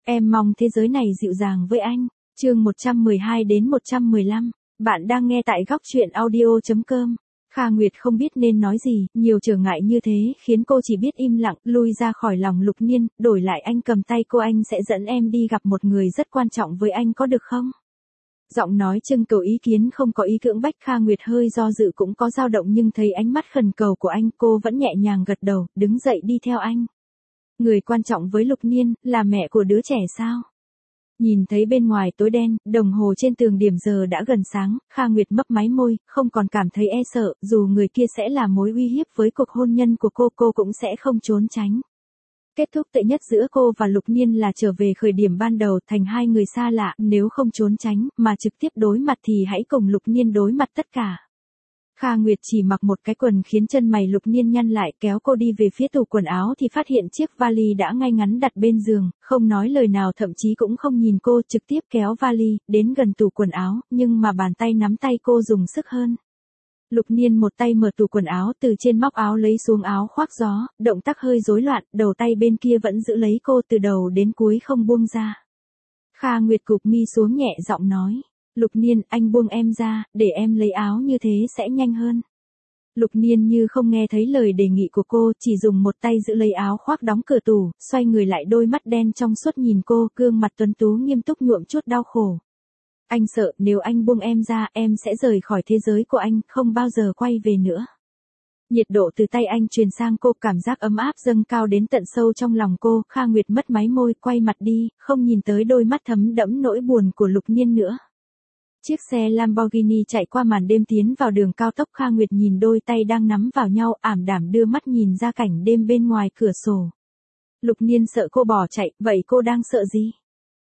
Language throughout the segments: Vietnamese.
Em mong thế giới này dịu dàng với anh. Chương 112 đến 115. Bạn đang nghe tại góc truyện audio.com. Kha Nguyệt không biết nên nói gì, nhiều trở ngại như thế khiến cô chỉ biết im lặng, lui ra khỏi lòng Lục Niên, đổi lại anh cầm tay cô, anh sẽ dẫn em đi gặp một người rất quan trọng với anh có được không? Giọng nói trưng cầu ý kiến không có ý cưỡng bách. Kha Nguyệt hơi do dự cũng có dao động, nhưng thấy ánh mắt khẩn cầu của anh, cô vẫn nhẹ nhàng gật đầu, đứng dậy đi theo anh. Người quan trọng với Lục Niên, là mẹ của đứa trẻ sao? Nhìn thấy bên ngoài tối đen, đồng hồ trên tường điểm giờ đã gần sáng, Kha Nguyệt mấp máy môi, không còn cảm thấy e sợ, dù người kia sẽ là mối uy hiếp với cuộc hôn nhân của cô cũng sẽ không trốn tránh. Kết thúc tệ nhất giữa cô và Lục Niên là trở về khởi điểm ban đầu, thành hai người xa lạ, nếu không trốn tránh, mà trực tiếp đối mặt thì hãy cùng Lục Niên đối mặt tất cả. Kha Nguyệt chỉ mặc một cái quần khiến chân mày Lục Niên nhăn lại, kéo cô đi về phía tủ quần áo thì phát hiện chiếc vali đã ngay ngắn đặt bên giường, không nói lời nào, thậm chí cũng không nhìn cô, trực tiếp kéo vali đến gần tủ quần áo, nhưng mà bàn tay nắm tay cô dùng sức hơn. Lục Niên một tay mở tủ quần áo, từ trên móc áo lấy xuống áo khoác gió, động tác hơi rối loạn, đầu tay bên kia vẫn giữ lấy cô từ đầu đến cuối không buông ra. Kha Nguyệt cụp mi xuống nhẹ giọng nói. Lục Niên, anh buông em ra, để em lấy áo, như thế sẽ nhanh hơn. Lục Niên như không nghe thấy lời đề nghị của cô, chỉ dùng một tay giữ lấy áo khoác đóng cửa tủ, xoay người lại, đôi mắt đen trong suốt nhìn cô, gương mặt tuấn tú nghiêm túc nhuộm chút đau khổ. Anh sợ nếu anh buông em ra, em sẽ rời khỏi thế giới của anh, không bao giờ quay về nữa. Nhiệt độ từ tay anh truyền sang cô, cảm giác ấm áp dâng cao đến tận sâu trong lòng cô. Kha Nguyệt mất máy môi, quay mặt đi, không nhìn tới đôi mắt thấm đẫm nỗi buồn của Lục Niên nữa. Chiếc xe Lamborghini chạy qua màn đêm tiến vào đường cao tốc. Kha Nguyệt nhìn đôi tay đang nắm vào nhau, ảm đạm đưa mắt nhìn ra cảnh đêm bên ngoài cửa sổ. Lục Niên sợ cô bỏ chạy, vậy cô đang sợ gì?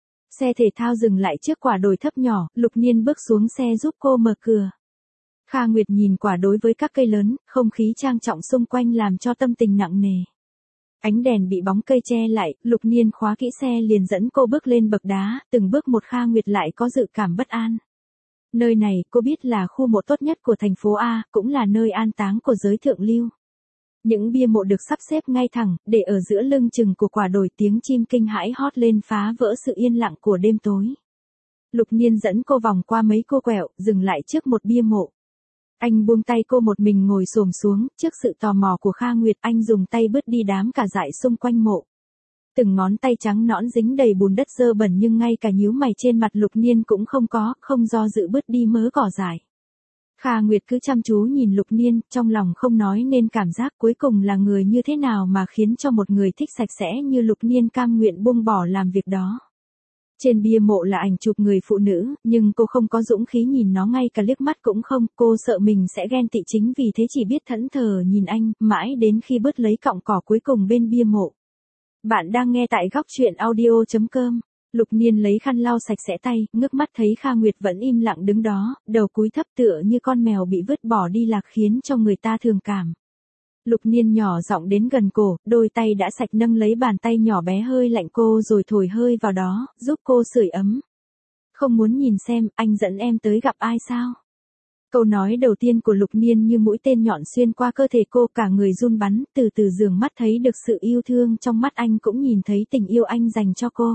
Xe thể thao dừng lại trước quả đồi thấp nhỏ, Lục Niên bước xuống xe giúp cô mở cửa. Kha Nguyệt nhìn quả đồi với các cây lớn, không khí trang trọng xung quanh làm cho tâm tình nặng nề. Ánh đèn bị bóng cây che lại, Lục Niên khóa kỹ xe liền dẫn cô bước lên bậc đá, từng bước một. Kha Nguyệt lại có dự cảm bất an. Nơi này, cô biết là khu mộ tốt nhất của thành phố A, cũng là nơi an táng của giới thượng lưu. Những bia mộ được sắp xếp ngay thẳng, để ở giữa lưng chừng của quả đồi, tiếng chim kinh hãi hót lên phá vỡ sự yên lặng của đêm tối. Lục Niên dẫn cô vòng qua mấy cô quẹo, dừng lại trước một bia mộ. Anh buông tay cô, một mình ngồi xổm xuống, trước sự tò mò của Kha Nguyệt, anh dùng tay bứt đi đám cỏ dại xung quanh mộ. Từng ngón tay trắng nõn dính đầy bùn đất dơ bẩn, nhưng ngay cả nhíu mày trên mặt Lục Niên cũng không có, không do dự bứt đi mớ cỏ dại. Kha Nguyệt cứ chăm chú nhìn Lục Niên, trong lòng không nói nên cảm giác cuối cùng là người như thế nào mà khiến cho một người thích sạch sẽ như Lục Niên cam nguyện buông bỏ làm việc đó. Trên bia mộ là ảnh chụp người phụ nữ, nhưng cô không có dũng khí nhìn nó, ngay cả liếc mắt cũng không, cô sợ mình sẽ ghen tị, chính vì thế chỉ biết thẫn thờ nhìn anh, mãi đến khi bứt lấy cọng cỏ cuối cùng bên bia mộ. Bạn đang nghe tại góc truyện audio.com. Lục Niên lấy khăn lau sạch sẽ tay, ngước mắt thấy Kha Nguyệt vẫn im lặng đứng đó, đầu cúi thấp tựa như con mèo bị vứt bỏ đi lạc, khiến cho người ta thương cảm. Lục Niên nhỏ giọng đến gần cổ, đôi tay đã sạch nâng lấy bàn tay nhỏ bé hơi lạnh cô rồi thổi hơi vào đó, giúp cô sưởi ấm. Không muốn nhìn xem, anh dẫn em tới gặp ai sao? Câu nói đầu tiên của Lục Niên như mũi tên nhọn xuyên qua cơ thể cô, cả người run bắn, từ từ dường mắt thấy được sự yêu thương trong mắt anh, cũng nhìn thấy tình yêu anh dành cho cô.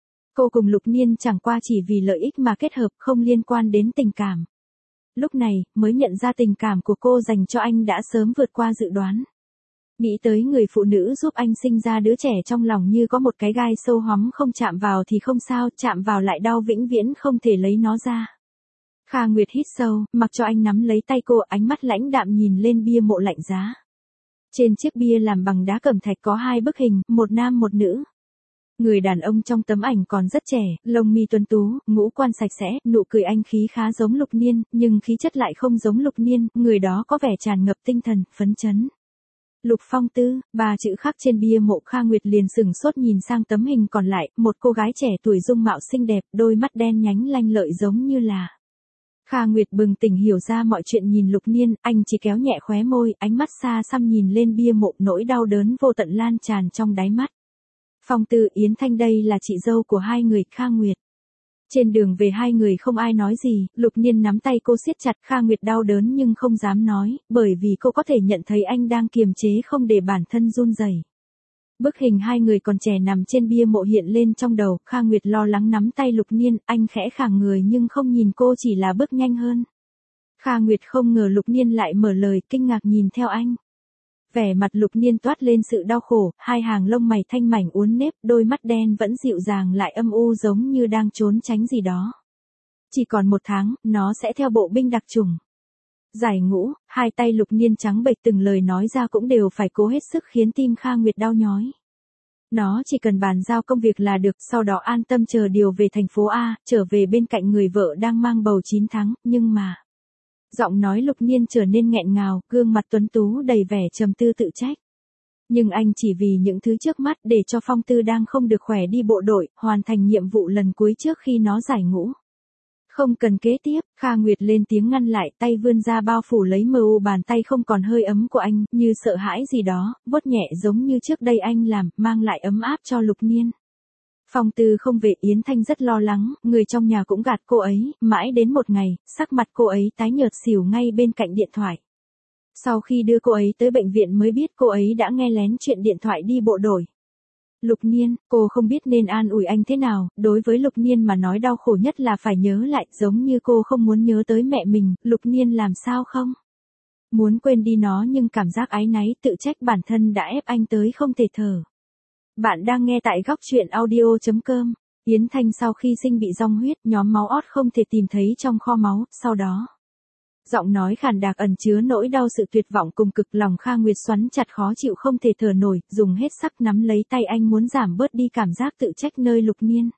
Cô cùng Lục Niên chẳng qua chỉ vì lợi ích mà kết hợp, không liên quan đến tình cảm. Lúc này, mới nhận ra tình cảm của cô dành cho anh đã sớm vượt qua dự đoán. Nghĩ tới người phụ nữ giúp anh sinh ra đứa trẻ, trong lòng như có một cái gai sâu hoắm, không chạm vào thì không sao, chạm vào lại đau vĩnh viễn không thể lấy nó ra. Kha Nguyệt hít sâu, mặc cho anh nắm lấy tay cô, ánh mắt lãnh đạm nhìn lên bia mộ lạnh giá. Trên chiếc bia làm bằng đá cẩm thạch có hai bức hình, một nam một nữ. Người đàn ông trong tấm ảnh còn rất trẻ, lông mi tuấn tú, ngũ quan sạch sẽ, nụ cười anh khí khá giống Lục Niên, nhưng khí chất lại không giống Lục Niên, người đó có vẻ tràn ngập tinh thần, phấn chấn. Lục Phong Tư, ba chữ khắc trên bia mộ. Kha Nguyệt liền sửng sốt nhìn sang tấm hình còn lại, một cô gái trẻ tuổi dung mạo xinh đẹp, đôi mắt đen nhánh lanh lợi giống như là... Kha Nguyệt bừng tỉnh hiểu ra mọi chuyện, nhìn Lục Niên, anh chỉ kéo nhẹ khóe môi, ánh mắt xa xăm nhìn lên bia mộ, nỗi đau đớn vô tận lan tràn trong đáy mắt. Phong Tư, Yến Thanh đây là chị dâu của hai người. Kha Nguyệt. Trên đường về hai người không ai nói gì, Lục Niên nắm tay cô siết chặt. Kha Nguyệt đau đớn nhưng không dám nói, bởi vì cô có thể nhận thấy anh đang kiềm chế không để bản thân run rẩy. Bức hình hai người còn trẻ nằm trên bia mộ hiện lên trong đầu, Kha Nguyệt lo lắng nắm tay Lục Niên, anh khẽ khàng người nhưng không nhìn cô, chỉ là bước nhanh hơn. Kha Nguyệt không ngờ Lục Niên lại mở lời, kinh ngạc nhìn theo anh. Vẻ mặt Lục Niên toát lên sự đau khổ, hai hàng lông mày thanh mảnh uốn nếp, đôi mắt đen vẫn dịu dàng lại âm u giống như đang trốn tránh gì đó. Chỉ còn 1 tháng, nó sẽ theo bộ binh đặc chủng. Giải ngũ, hai tay Lục Niên trắng bệch, từng lời nói ra cũng đều phải cố hết sức khiến tim Kha Nguyệt đau nhói. Nó chỉ cần bàn giao công việc là được, sau đó an tâm chờ điều về thành phố A, trở về bên cạnh người vợ đang mang bầu 9 tháng, nhưng mà... Giọng nói Lục Niên trở nên nghẹn ngào, gương mặt tuấn tú đầy vẻ trầm tư tự trách. Nhưng anh chỉ vì những thứ trước mắt để cho Phong Tư đang không được khỏe đi bộ đội, hoàn thành nhiệm vụ lần cuối trước khi nó giải ngũ. Không cần kế tiếp, Kha Nguyệt lên tiếng ngăn lại, tay vươn ra bao phủ lấy bàn tay không còn hơi ấm của anh, như sợ hãi gì đó, vuốt nhẹ giống như trước đây anh làm, mang lại ấm áp cho Lục Niên. Phong Tư không về, Yến Thanh rất lo lắng, người trong nhà cũng gạt cô ấy, mãi đến một ngày, sắc mặt cô ấy tái nhợt xỉu ngay bên cạnh điện thoại. Sau khi đưa cô ấy tới bệnh viện mới biết cô ấy đã nghe lén chuyện điện thoại đi bộ đội. Lục Niên, cô không biết nên an ủi anh thế nào, đối với Lục Niên mà nói đau khổ nhất là phải nhớ lại, giống như cô không muốn nhớ tới mẹ mình, Lục Niên làm sao không? Muốn quên đi nó nhưng cảm giác áy náy tự trách bản thân đã ép anh tới không thể thở. Bạn đang nghe tại góc truyện audio.com. Yến Thanh sau khi sinh bị rong huyết, nhóm máu ót không thể tìm thấy trong kho máu, sau đó. Giọng nói khàn đặc ẩn chứa nỗi đau sự tuyệt vọng cùng cực, lòng Kha Nguyệt xoắn chặt khó chịu không thể thở nổi, dùng hết sắc nắm lấy tay anh muốn giảm bớt đi cảm giác tự trách nơi Lục Niên.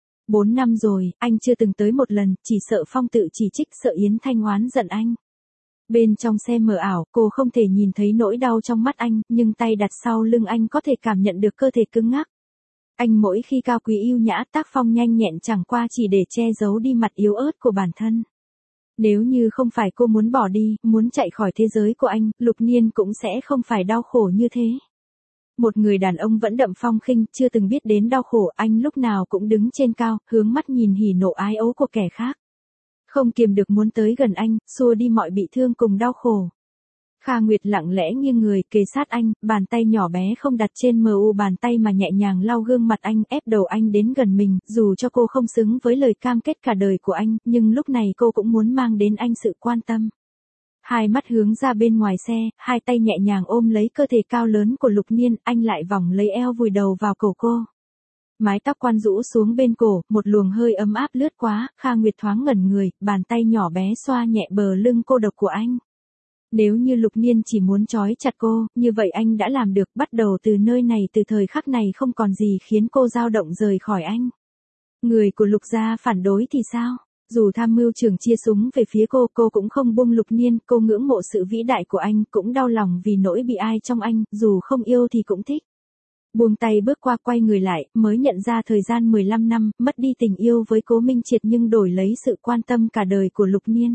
4 năm rồi, anh chưa từng tới một lần, chỉ sợ Phong tự chỉ trích, sợ Yến Thanh oán giận anh. Bên trong xe mờ ảo, cô không thể nhìn thấy nỗi đau trong mắt anh, nhưng tay đặt sau lưng anh có thể cảm nhận được cơ thể cứng ngắc. Anh mỗi khi cao quý yêu nhã, tác phong nhanh nhẹn chẳng qua chỉ để che giấu đi mặt yếu ớt của bản thân. Nếu như không phải cô muốn bỏ đi, muốn chạy khỏi thế giới của anh, Lục Niên cũng sẽ không phải đau khổ như thế. Một người đàn ông vẫn đậm phong khinh, chưa từng biết đến đau khổ, anh lúc nào cũng đứng trên cao, hướng mắt nhìn hỉ nộ ái ố của kẻ khác. Không kiềm được muốn tới gần anh, xua đi mọi bị thương cùng đau khổ. Kha Nguyệt lặng lẽ nghiêng người, kề sát anh, bàn tay nhỏ bé không đặt trên bàn tay mà nhẹ nhàng lau gương mặt anh, ép đầu anh đến gần mình, dù cho cô không xứng với lời cam kết cả đời của anh, nhưng lúc này cô cũng muốn mang đến anh sự quan tâm. Hai mắt hướng ra bên ngoài xe, hai tay nhẹ nhàng ôm lấy cơ thể cao lớn của Lục Niên, anh lại vòng lấy eo vùi đầu vào cổ cô. Mái tóc quăn rũ xuống bên cổ, một luồng hơi ấm áp lướt qua, Kha Nguyệt thoáng ngẩn người, bàn tay nhỏ bé xoa nhẹ bờ lưng cô độc của anh. Nếu như Lục Niên chỉ muốn trói chặt cô, như vậy anh đã làm được, bắt đầu từ nơi này, từ thời khắc này không còn gì khiến cô dao động rời khỏi anh. Người của Lục gia phản đối thì sao? Dù tham mưu trưởng chia súng về phía cô cũng không buông Lục Niên, cô ngưỡng mộ sự vĩ đại của anh, cũng đau lòng vì nỗi bị ai trong anh, dù không yêu thì cũng thích. Buông tay bước qua, quay người lại, mới nhận ra thời gian 15 năm, mất đi tình yêu với Cố Minh Triệt nhưng đổi lấy sự quan tâm cả đời của Lục Niên.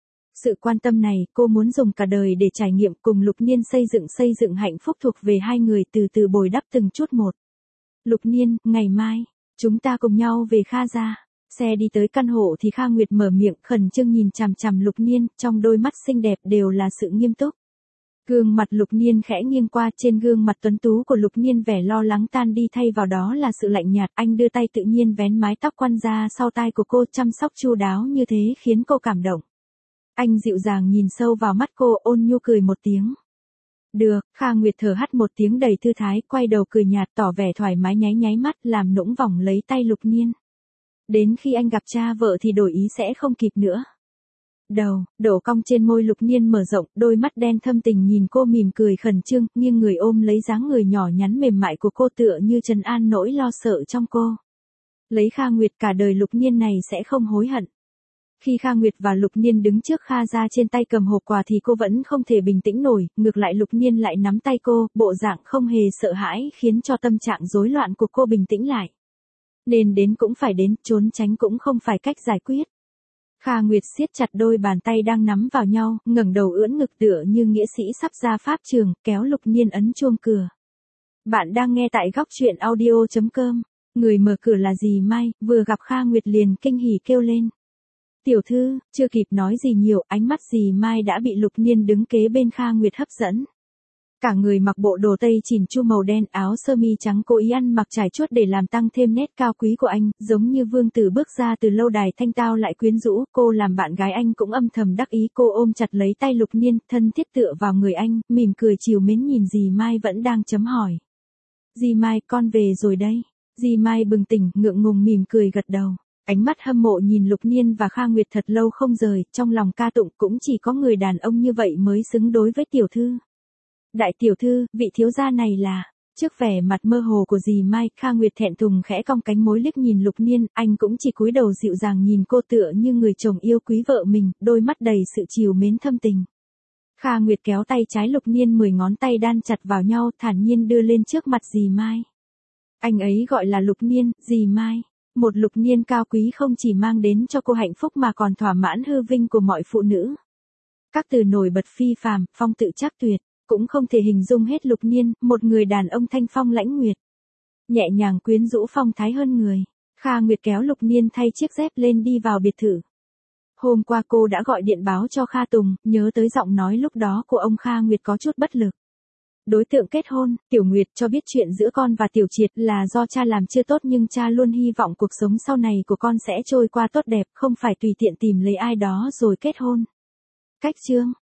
Sự quan tâm này, cô muốn dùng cả đời để trải nghiệm, cùng Lục Niên xây dựng hạnh phúc thuộc về hai người, từ từ bồi đắp từng chút một. Lục Niên, ngày mai, chúng ta cùng nhau về Kha gia. Xe đi tới căn hộ thì Kha Nguyệt mở miệng, khẩn trương nhìn chằm chằm Lục Niên, trong đôi mắt xinh đẹp đều là sự nghiêm túc. Gương mặt Lục Niên khẽ nghiêng qua, trên gương mặt tuấn tú của Lục Niên vẻ lo lắng tan đi, thay vào đó là sự lạnh nhạt, anh đưa tay tự nhiên vén mái tóc quăn ra sau tai của cô, chăm sóc chu đáo như thế khiến cô cảm động. Anh dịu dàng nhìn sâu vào mắt cô, ôn nhu cười một tiếng. Được, Kha Nguyệt thở hắt một tiếng đầy thư thái, quay đầu cười nhạt, tỏ vẻ thoải mái, nháy mắt, làm nũng vòng lấy tay Lục Niên. Đến khi anh gặp cha vợ thì đổi ý sẽ không kịp nữa. Độ cong trên môi Lục Niên mở rộng, đôi mắt đen thâm tình nhìn cô mỉm cười khẩn trương, nghiêng người ôm lấy dáng người nhỏ nhắn mềm mại của cô, tựa như trấn an nỗi lo sợ trong cô. Lấy Kha Nguyệt, cả đời Lục Niên này sẽ không hối hận. Khi Kha Nguyệt và Lục Niên đứng trước Kha gia, trên tay cầm hộp quà thì cô vẫn không thể bình tĩnh nổi, ngược lại Lục Niên lại nắm tay cô, bộ dạng không hề sợ hãi khiến cho tâm trạng rối loạn của cô bình tĩnh lại. Nên đến cũng phải đến, trốn tránh cũng không phải cách giải quyết. Kha Nguyệt siết chặt đôi bàn tay đang nắm vào nhau, ngẩng đầu ưỡn ngực tựa như nghĩa sĩ sắp ra pháp trường, kéo Lục Niên ấn chuông cửa. Bạn đang nghe tại góc truyện audio.com. Người mở cửa là dì Mai, vừa gặp Kha Nguyệt liền kinh hỉ kêu lên. Tiểu thư, chưa kịp nói gì nhiều, ánh mắt dì Mai đã bị Lục Niên đứng kế bên Kha Nguyệt hấp dẫn. Cả người mặc bộ đồ tây chỉn chu màu đen, áo sơ mi trắng, cố ý ăn mặc trải chuốt để làm tăng thêm nét cao quý của anh, giống như vương tử bước ra từ lâu đài thanh tao lại quyến rũ. Cô làm bạn gái anh cũng âm thầm đắc ý. Cô ôm chặt lấy tay Lục Niên, thân thiết tựa vào người anh, mỉm cười trìu mến nhìn dì Mai vẫn đang chấm hỏi. Dì Mai, con về rồi đây. Dì Mai bừng tỉnh, ngượng ngùng mỉm cười gật đầu. Ánh mắt hâm mộ nhìn Lục Niên và Kha Nguyệt thật lâu không rời, trong lòng ca tụng cũng chỉ có người đàn ông như vậy mới xứng đối với tiểu thư. Đại tiểu thư, vị thiếu gia này là... Trước vẻ mặt mơ hồ của dì Mai, Kha Nguyệt thẹn thùng khẽ cong cánh môi liếc nhìn Lục Niên, anh cũng chỉ cúi đầu dịu dàng nhìn cô tựa như người chồng yêu quý vợ mình, đôi mắt đầy sự trìu mến thâm tình. Kha Nguyệt kéo tay trái Lục Niên 10 ngón tay đan chặt vào nhau, thản nhiên đưa lên trước mặt dì Mai. Anh ấy gọi là Lục Niên, dì Mai. Một Lục Niên cao quý không chỉ mang đến cho cô hạnh phúc mà còn thỏa mãn hư vinh của mọi phụ nữ. Các từ nổi bật phi phàm, phong tự trắc tuyệt, cũng không thể hình dung hết Lục Niên, một người đàn ông thanh phong lãnh nguyệt. Nhẹ nhàng quyến rũ phong thái hơn người. Kha Nguyệt kéo Lục Niên thay chiếc dép lên đi vào biệt thự. Hôm qua cô đã gọi điện báo cho Kha Tùng, nhớ tới giọng nói lúc đó của ông Kha Nguyệt có chút bất lực. Đối tượng kết hôn, Tiểu Nguyệt cho biết chuyện giữa con và Tiểu Triệt là do cha làm chưa tốt, nhưng cha luôn hy vọng cuộc sống sau này của con sẽ trôi qua tốt đẹp, không phải tùy tiện tìm lấy ai đó rồi kết hôn. Cách chương